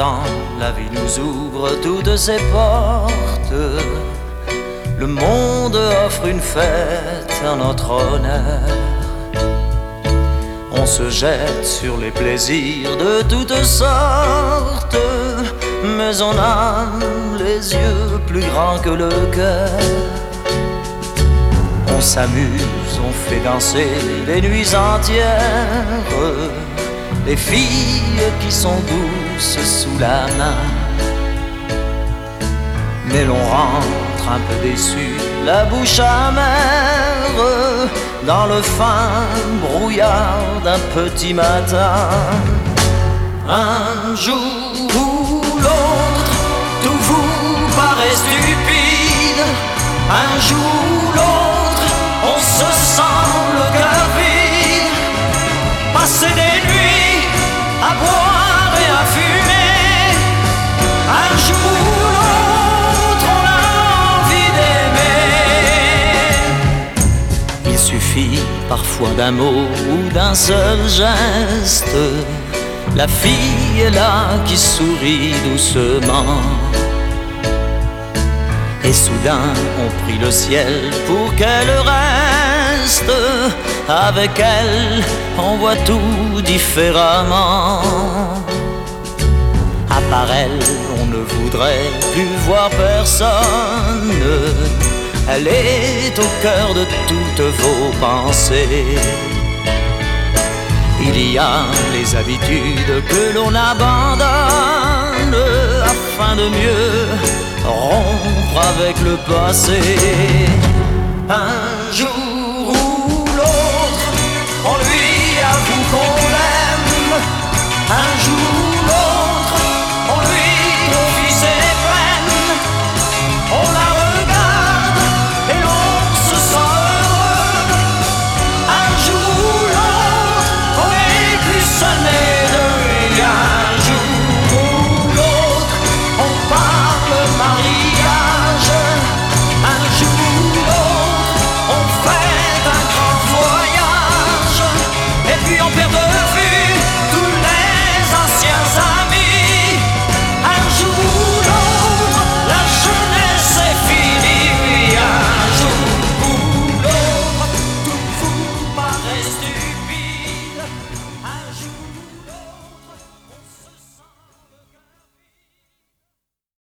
temps, la vie nous ouvre toutes ses portes. Le monde offre une fête en notre honneur. On se jette sur les plaisirs de toutes sortes, mais on a les yeux plus grands que le cœur. On s'amuse, on fait danser les nuits entières, les filles qui sont douces sous la main. Mais l'on rentre un peu déçu, la bouche amère, dans le fin brouillard d'un petit matin. Un jour ou l'autre, tout vous paraît stupide. Un jour ou l'autre, on se sent le cœur vide. Passer des nuits à boire et à fumer. Un jour ou l'autre, on a envie d'aimer. Il suffit parfois d'un mot ou d'un seul geste. La fille est là qui sourit doucement. Et soudain on prie le ciel pour qu'elle reste. Avec elle on voit tout différemment. À part elle on ne voudrait plus voir personne. Elle est au cœur de toutes vos pensées. Il y a les habitudes que l'on abandonne afin de mieux rompre avec le passé. Un jour